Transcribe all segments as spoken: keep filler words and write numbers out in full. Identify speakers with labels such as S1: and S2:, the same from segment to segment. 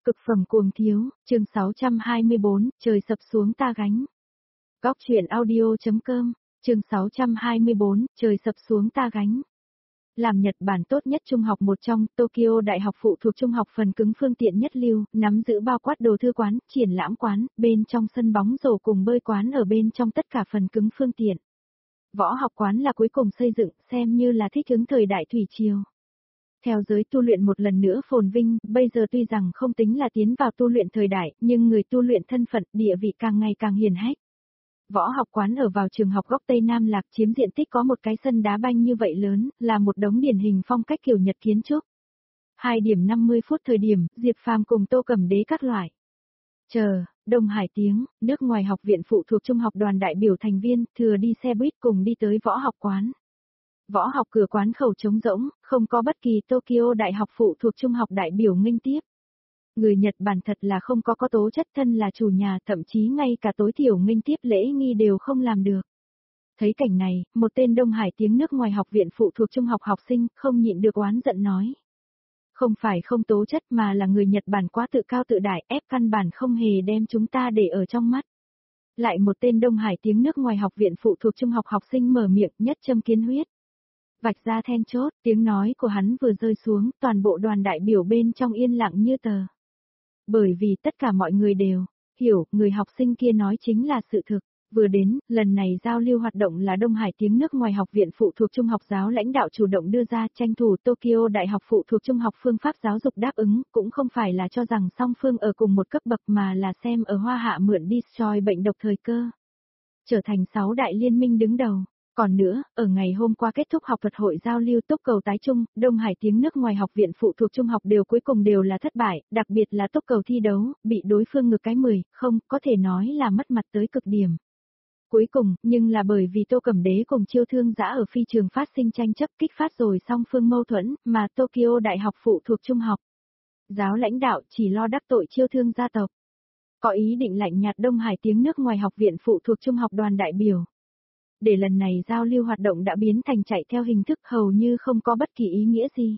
S1: Cực phẩm cuồng thiếu, chương sáu trăm hai mươi bốn, trời sập xuống ta gánh. Góc truyện audio.com, chương sáu trăm hai mươi bốn, trời sập xuống ta gánh. Làm Nhật Bản tốt nhất trung học một trong, Tokyo Đại học phụ thuộc trung học phần cứng phương tiện nhất lưu, nắm giữ bao quát đồ thư quán, triển lãm quán, bên trong sân bóng rổ cùng bơi quán ở bên trong tất cả phần cứng phương tiện. Võ học quán là cuối cùng xây dựng, xem như là thích ứng thời đại thủy triều. Theo giới tu luyện một lần nữa phồn vinh, bây giờ tuy rằng không tính là tiến vào tu luyện thời đại, nhưng người tu luyện thân phận, địa vị càng ngày càng hiển hách. Võ học quán ở vào trường học góc Tây Nam Lạc chiếm diện tích có một cái sân đá banh như vậy lớn, là một đống điển hình phong cách kiểu Nhật kiến trúc. hai điểm năm mươi phút thời điểm, Diệp Phàm cùng Tô Cẩm Đế các loại. Chờ, Đông Hải tiếng, nước ngoài học viện phụ thuộc trung học đoàn đại biểu thành viên, thừa đi xe buýt cùng đi tới võ học quán. Võ học cửa quán khẩu trống rỗng, không có bất kỳ Tokyo Đại học phụ thuộc trung học đại biểu nghênh tiếp. Người Nhật Bản thật là không có có tố chất, thân là chủ nhà, thậm chí ngay cả tối thiểu nghênh tiếp lễ nghi đều không làm được. Thấy cảnh này, một tên Đông Hải tiếng nước ngoài học viện phụ thuộc trung học học sinh không nhịn được oán giận nói. Không phải không tố chất mà là người Nhật Bản quá tự cao tự đại, ép căn bản không hề đem chúng ta để ở trong mắt. Lại một tên Đông Hải tiếng nước ngoài học viện phụ thuộc trung học học sinh mở miệng nhất châm kiến huyết. Vạch ra then chốt, tiếng nói của hắn vừa rơi xuống, toàn bộ đoàn đại biểu bên trong yên lặng như tờ. Bởi vì tất cả mọi người đều hiểu, người học sinh kia nói chính là sự thực. Vừa đến, lần này giao lưu hoạt động là Đông Hải tiếng nước ngoài học viện phụ thuộc trung học giáo lãnh đạo chủ động đưa ra, tranh thủ Tokyo Đại học phụ thuộc trung học phương pháp giáo dục đáp ứng, cũng không phải là cho rằng song phương ở cùng một cấp bậc mà là xem ở Hoa Hạ mượn destroy bệnh độc thời cơ. Trở thành sáu đại liên minh đứng đầu. Còn nữa, ở ngày hôm qua kết thúc học thuật hội giao lưu túc cầu tái trung, Đông Hải tiếng nước ngoài học viện phụ thuộc trung học đều cuối cùng đều là thất bại, đặc biệt là túc cầu thi đấu, bị đối phương ngược cái mười, không, có thể nói là mất mặt tới cực điểm. Cuối cùng, nhưng là bởi vì Tô Cẩm Đế cùng Chiêu Thương Dã ở phi trường phát sinh tranh chấp kích phát rồi song phương mâu thuẫn, mà Tokyo Đại học phụ thuộc trung học. Giáo lãnh đạo chỉ lo đắc tội Chiêu Thương gia tộc. Có ý định lạnh nhạt Đông Hải tiếng nước ngoài học viện phụ thuộc trung học đoàn đại biểu. Để lần này giao lưu hoạt động đã biến thành chạy theo hình thức hầu như không có bất kỳ ý nghĩa gì.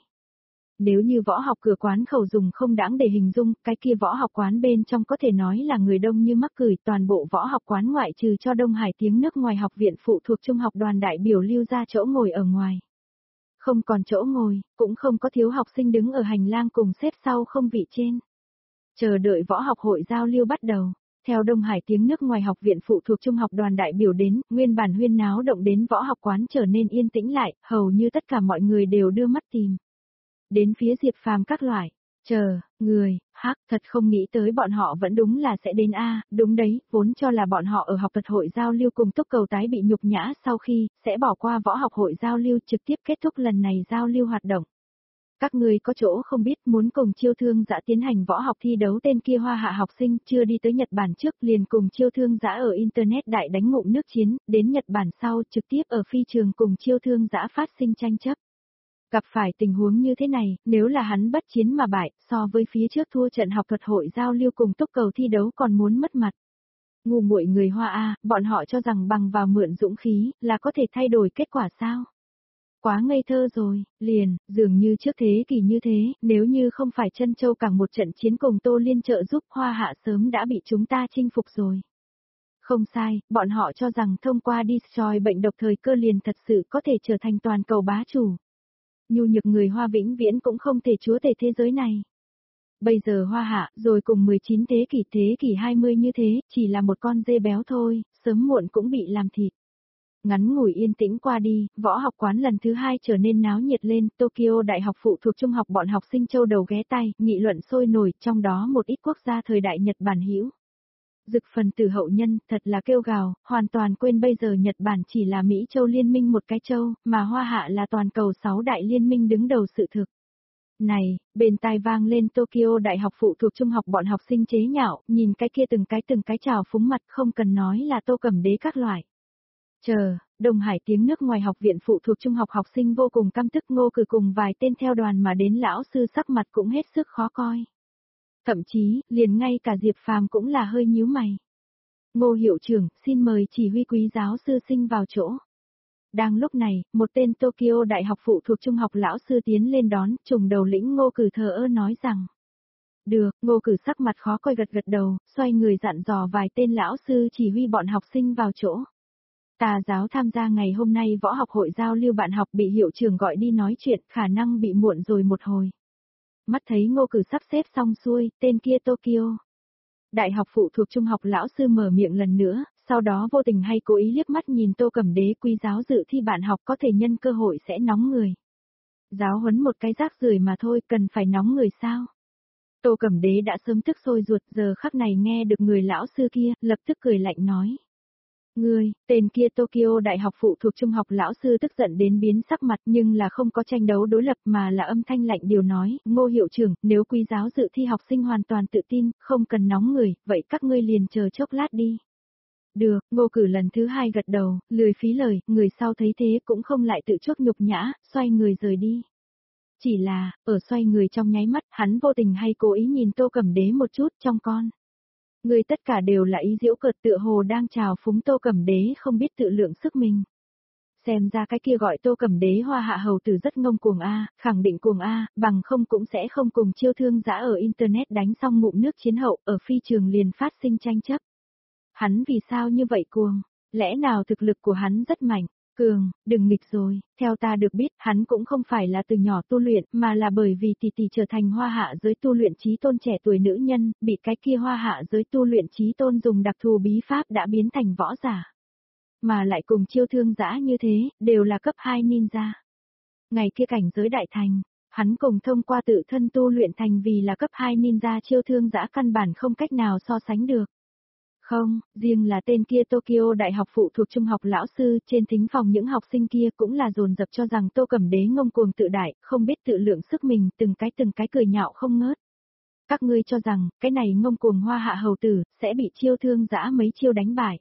S1: Nếu như võ học cửa quán khẩu dùng không đáng để hình dung, cái kia võ học quán bên trong có thể nói là người đông như mắc cười, toàn bộ võ học quán ngoại trừ cho Đông Hải tiếng nước ngoài học viện phụ thuộc trung học đoàn đại biểu lưu ra chỗ ngồi ở ngoài. Không còn chỗ ngồi, cũng không có thiếu học sinh đứng ở hành lang cùng xếp sau không vị trên. Chờ đợi võ học hội giao lưu bắt đầu. Theo Đông Hải tiếng nước ngoài học viện phụ thuộc trung học đoàn đại biểu đến, nguyên bản huyên náo động đến võ học quán trở nên yên tĩnh lại, hầu như tất cả mọi người đều đưa mắt tìm. Đến phía Diệp Phàm các loại, chờ, người, hắc, thật không nghĩ tới bọn họ vẫn đúng là sẽ đến a, đúng đấy, vốn cho là bọn họ ở học thuật hội giao lưu cùng túc cầu tái bị nhục nhã sau khi, sẽ bỏ qua võ học hội giao lưu trực tiếp kết thúc lần này giao lưu hoạt động. Các người có chỗ không biết muốn cùng Chiêu Thương Dã tiến hành võ học thi đấu, tên kia Hoa Hạ học sinh chưa đi tới Nhật Bản trước liền cùng Chiêu Thương Dã ở Internet đại đánh ngụm nước chiến, đến Nhật Bản sau trực tiếp ở phi trường cùng Chiêu Thương Dã phát sinh tranh chấp. Gặp phải tình huống như thế này, nếu là hắn bất chiến mà bại, so với phía trước thua trận học thuật hội giao lưu cùng túc cầu thi đấu còn muốn mất mặt. Ngu muội người Hoa A, bọn họ cho rằng bằng vào mượn dũng khí, là có thể thay đổi kết quả sao? Quá ngây thơ rồi, liền, dường như trước thế kỷ như thế, nếu như không phải Trân Châu Cảng một trận chiến cùng Tô Liên trợ giúp, Hoa Hạ sớm đã bị chúng ta chinh phục rồi. Không sai, bọn họ cho rằng thông qua destroy bệnh độc thời cơ liền thật sự có thể trở thành toàn cầu bá chủ. Nhu nhược người Hoa vĩnh viễn cũng không thể chúa tể thế giới này. Bây giờ Hoa Hạ, rồi cùng mười chín thế kỷ thế kỷ hai mươi như thế, chỉ là một con dê béo thôi, sớm muộn cũng bị làm thịt. Ngắn ngủi yên tĩnh qua đi, võ học quán lần thứ hai trở nên náo nhiệt lên, Tokyo Đại học phụ thuộc trung học bọn học sinh châu đầu ghé tay, nghị luận sôi nổi, trong đó một ít quốc gia thời đại Nhật Bản hữu. Dực phần tử hậu nhân, thật là kêu gào, hoàn toàn quên bây giờ Nhật Bản chỉ là Mỹ châu liên minh một cái châu, mà Hoa Hạ là toàn cầu sáu đại liên minh đứng đầu sự thực. Này, bên tai vang lên Tokyo Đại học phụ thuộc trung học bọn học sinh chế nhạo, nhìn cái kia từng cái từng cái trào phúng mặt, không cần nói là Tô Cẩm Đế các loại. Chờ, Đông Hải tiếng nước ngoài học viện phụ thuộc trung học học sinh vô cùng căm tức, Ngô Cử cùng vài tên theo đoàn mà đến lão sư sắc mặt cũng hết sức khó coi. Thậm chí, liền ngay cả Diệp Phàm cũng là hơi nhíu mày. Ngô hiệu trưởng, xin mời chỉ huy quý giáo sư sinh vào chỗ. Đang lúc này, một tên Tokyo Đại học phụ thuộc trung học lão sư tiến lên đón, trùng đầu lĩnh Ngô Cử thờ ơ nói rằng. Được, Ngô Cử sắc mặt khó coi gật gật đầu, xoay người dặn dò vài tên lão sư chỉ huy bọn học sinh vào chỗ. Tà giáo tham gia ngày hôm nay võ học hội giao lưu bạn học bị hiệu trưởng gọi đi nói chuyện, khả năng bị muộn rồi một hồi. Mắt thấy Ngô Cử sắp xếp xong xuôi, tên kia Tokyo. Đại học phụ thuộc trung học lão sư mở miệng lần nữa, sau đó vô tình hay cố ý liếc mắt nhìn Tô Cẩm Đế, quý giáo dự thi bạn học có thể nhân cơ hội sẽ nóng người. Giáo huấn một cái rác rưởi mà thôi, cần phải nóng người sao? Tô Cẩm Đế đã sớm tức sôi ruột, giờ khắc này nghe được người lão sư kia, lập tức cười lạnh nói. Ngươi, tên kia Tokyo Đại học phụ thuộc trung học lão sư tức giận đến biến sắc mặt, nhưng là không có tranh đấu đối lập mà là âm thanh lạnh điều nói, Ngô hiệu trưởng, nếu quý giáo dự thi học sinh hoàn toàn tự tin, không cần nóng người, vậy các ngươi liền chờ chốc lát đi. Được, Ngô Cử lần thứ hai gật đầu, lười phí lời, người sau thấy thế cũng không lại tự chuốc nhục nhã, xoay người rời đi. Chỉ là, ở xoay người trong nháy mắt, hắn vô tình hay cố ý nhìn Tô Cẩm Đế một chút trong con. Người tất cả đều là ý giễu cợt, tựa hồ đang chào phúng Tô Cẩm Đế không biết tự lượng sức mình. Xem ra cái kia gọi Tô Cẩm Đế hoa hạ hầu tử rất ngông cuồng a, khẳng định cuồng a, bằng không cũng sẽ không cùng chiêu thương dã ở internet đánh xong ngụm nước chiến hậu, ở phi trường liền phát sinh tranh chấp. Hắn vì sao như vậy cuồng? Lẽ nào thực lực của hắn rất mạnh? Cường, đừng nghịch rồi, theo ta được biết, hắn cũng không phải là từ nhỏ tu luyện, mà là bởi vì tỷ tỷ trở thành hoa hạ giới tu luyện chí tôn trẻ tuổi nữ nhân, bị cái kia hoa hạ giới tu luyện chí tôn dùng đặc thù bí pháp đã biến thành võ giả. Mà lại cùng chiêu thương dã như thế, đều là cấp hai ninja. Ngày kia cảnh giới đại thành, hắn cùng thông qua tự thân tu luyện thành vì là cấp hai ninja chiêu thương dã căn bản không cách nào so sánh được. Không, riêng là tên kia Tokyo Đại học phụ thuộc trung học lão sư, trên thính phòng những học sinh kia cũng là dồn dập cho rằng Tô Cẩm Đế ngông cuồng tự đại, không biết tự lượng sức mình, từng cái từng cái cười nhạo không ngớt. Các ngươi cho rằng, cái này ngông cuồng hoa hạ hầu tử, sẽ bị chiêu thương dã mấy chiêu đánh bại.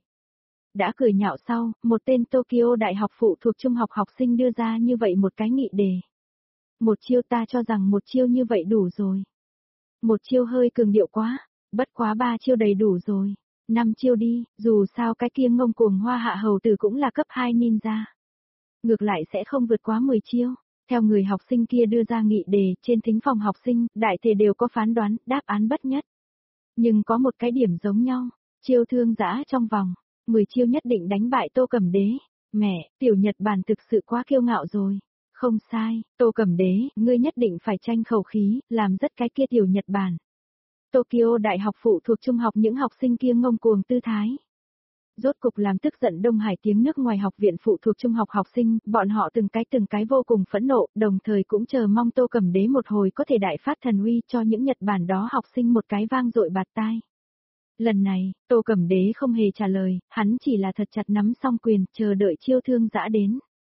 S1: Đã cười nhạo sau, một tên Tokyo Đại học phụ thuộc trung học học sinh đưa ra như vậy một cái nghị đề. Một chiêu, ta cho rằng một chiêu như vậy đủ rồi. Một chiêu hơi cường điệu quá, bất quá ba chiêu đầy đủ rồi. Năm chiêu đi, dù sao cái kia ngông cuồng hoa hạ hầu tử cũng là cấp hai ninja. Ngược lại sẽ không vượt quá mười chiêu. Theo người học sinh kia đưa ra nghị đề, trên thính phòng học sinh, đại thể đều có phán đoán, đáp án bất nhất. Nhưng có một cái điểm giống nhau, chiêu thương dã trong vòng, mười chiêu nhất định đánh bại Tô Cẩm Đế. Mẹ, tiểu Nhật Bản thực sự quá kiêu ngạo rồi. Không sai, Tô Cẩm Đế, ngươi nhất định phải tranh khẩu khí, làm rất cái kia tiểu Nhật Bản. Tokyo Đại học phụ thuộc trung học những học sinh kia ngông cuồng tư thái. Rốt cục làm tức giận Đông Hải tiếng nước ngoài học viện phụ thuộc trung học học sinh, bọn họ từng cái từng cái vô cùng phẫn nộ, đồng thời cũng chờ mong Tô Cẩm Đế một hồi có thể đại phát thần uy cho những Nhật Bản đó học sinh một cái vang dội bạt tai. Lần này, Tô Cẩm Đế không hề trả lời, hắn chỉ là thật chặt nắm song quyền, chờ đợi chiêu thương dã đến.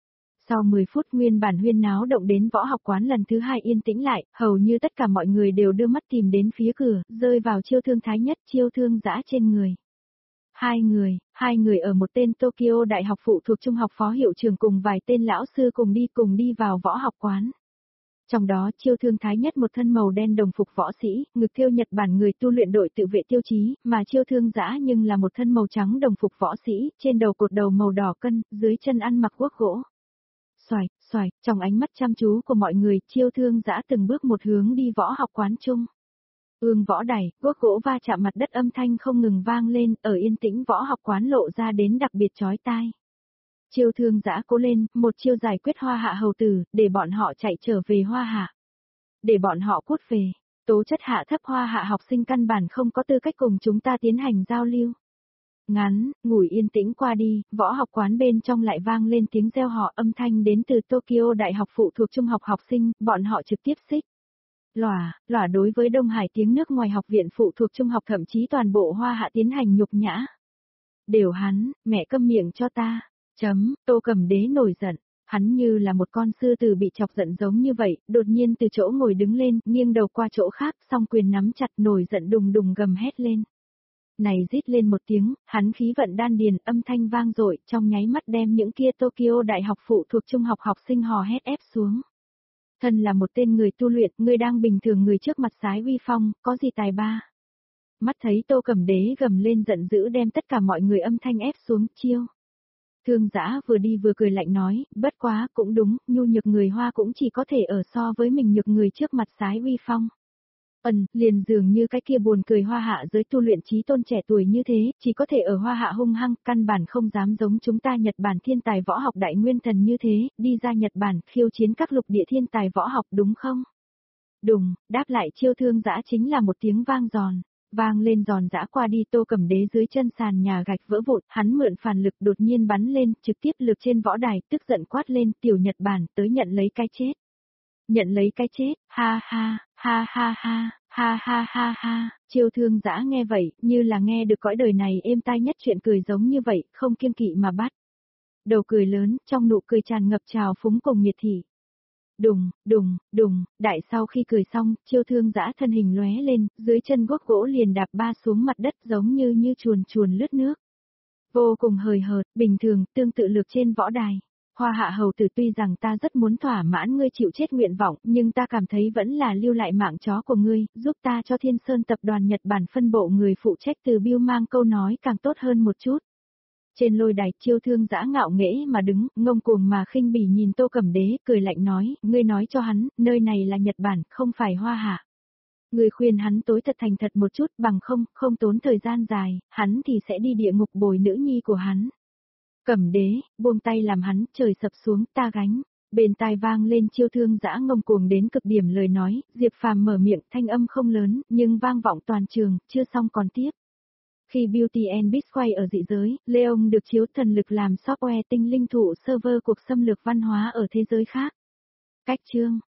S1: Sau mười phút nguyên bản huyên náo động đến võ học quán lần thứ hai yên tĩnh lại, hầu như tất cả mọi người đều đưa mắt tìm đến phía cửa, rơi vào chiêu thương thái nhất chiêu thương dã trên người. Hai người, hai người ở một tên Tokyo Đại học phụ thuộc trung học phó hiệu trưởng cùng vài tên lão sư cùng đi cùng đi vào võ học quán. Trong đó chiêu thương thái nhất một thân màu đen đồng phục võ sĩ, ngực thêu Nhật Bản người tu luyện đội tự vệ tiêu chí, mà chiêu thương dã nhưng là một thân màu trắng đồng phục võ sĩ, trên đầu cột đầu màu đỏ cân, dưới chân ăn mặc guốc gỗ. Xoài, xoài, trong ánh mắt chăm chú của mọi người, chiêu thương dã từng bước một hướng đi võ học quán chung. Ương võ đẩy, guốc gỗ va chạm mặt đất âm thanh không ngừng vang lên, ở yên tĩnh võ học quán lộ ra đến đặc biệt chói tai. Chiêu thương dã cố lên, một chiêu giải quyết hoa hạ hầu tử, để bọn họ chạy trở về hoa hạ. Để bọn họ cút về, tố chất hạ thấp hoa hạ học sinh căn bản không có tư cách cùng chúng ta tiến hành giao lưu. Ngắn, ngủi yên tĩnh qua đi, võ học quán bên trong lại vang lên tiếng reo hò âm thanh đến từ Tokyo Đại học phụ thuộc trung học học sinh, bọn họ trực tiếp xích. Lòa, lòa đối với Đông Hải tiếng nước ngoài học viện phụ thuộc trung học thậm chí toàn bộ hoa hạ tiến hành nhục nhã. Đều hắn, mẹ câm miệng cho ta. Chấm, Tô Cẩm Đế nổi giận. Hắn như là một con sư tử bị chọc giận giống như vậy, đột nhiên từ chỗ ngồi đứng lên, nghiêng đầu qua chỗ khác, song quyền nắm chặt nổi giận đùng đùng gầm hét lên. Này rít lên một tiếng, hắn khí vận đan điền, âm thanh vang dội, trong nháy mắt đem những kia Tokyo Đại học phụ thuộc trung học học sinh hò hét ép xuống. Thân là một tên người tu luyện, người đang bình thường người trước mặt sái uy phong, có gì tài ba. Mắt thấy Tô Cẩm Đế gầm lên giận dữ đem tất cả mọi người âm thanh ép xuống, chiêu. Thương dã vừa đi vừa cười lạnh nói, bất quá, cũng đúng, nhu nhược người Hoa cũng chỉ có thể ở so với mình nhược người trước mặt sái uy phong. Ừm, liền dường như cái kia buồn cười hoa hạ giới tu luyện trí tôn trẻ tuổi như thế, chỉ có thể ở hoa hạ hung hăng, căn bản không dám giống chúng ta Nhật Bản thiên tài võ học đại nguyên thần như thế, đi ra Nhật Bản khiêu chiến các lục địa thiên tài võ học đúng không? Đùng, đáp lại Chiêu Thương Dã chính là một tiếng vang giòn. Vang lên giòn giã qua đi Tô Cẩm Đế dưới chân sàn nhà gạch vỡ vụn, hắn mượn phản lực đột nhiên bắn lên, trực tiếp lược trên võ đài, tức giận quát lên, tiểu Nhật Bản, tới nhận lấy cái chết. Nhận lấy cái chết, ha ha, ha ha ha, ha ha ha ha, Chiêu Thương Dã nghe vậy, như là nghe được cõi đời này êm tai nhất chuyện cười giống như vậy, không kiêng kỵ mà bắt. Đầu cười lớn, trong nụ cười tràn ngập trào phúng cùng miệt thị. Đùng, đùng, đùng, đại sau khi cười xong, Chiêu Thương Dã thân hình lóe lên, dưới chân guốc gỗ liền đạp ba xuống mặt đất giống như như chuồn chuồn lướt nước. Vô cùng hời hợt, bình thường, tương tự lược trên võ đài. Hoa hạ hầu tử tuy rằng ta rất muốn thỏa mãn ngươi chịu chết nguyện vọng, nhưng ta cảm thấy vẫn là lưu lại mạng chó của ngươi, giúp ta cho Thiên Sơn tập đoàn Nhật Bản phân bộ người phụ trách từ Bill mang câu nói càng tốt hơn một chút. Trên lôi đài Chiêu Thương Dã ngạo nghễ mà đứng, ngông cuồng mà khinh bỉ nhìn Tô Cẩm Đế, cười lạnh nói, ngươi nói cho hắn, nơi này là Nhật Bản, không phải Hoa Hạ. Ngươi khuyên hắn tối thật thành thật một chút, bằng không, không tốn thời gian dài, hắn thì sẽ đi địa ngục bồi nữ nhi của hắn. Cẩm Đế, buông tay làm hắn, trời sập xuống, ta gánh. Bên tai vang lên Chiêu Thương Dã ngông cuồng đến cực điểm lời nói, Diệp Phàm mở miệng, thanh âm không lớn, nhưng vang vọng toàn trường, chưa xong còn tiếp. Khi Beauty and Beast quay ở dị giới, Leon được chiếu thần lực làm software tinh linh thụ server cuộc xâm lược văn hóa ở thế giới khác. Cách chương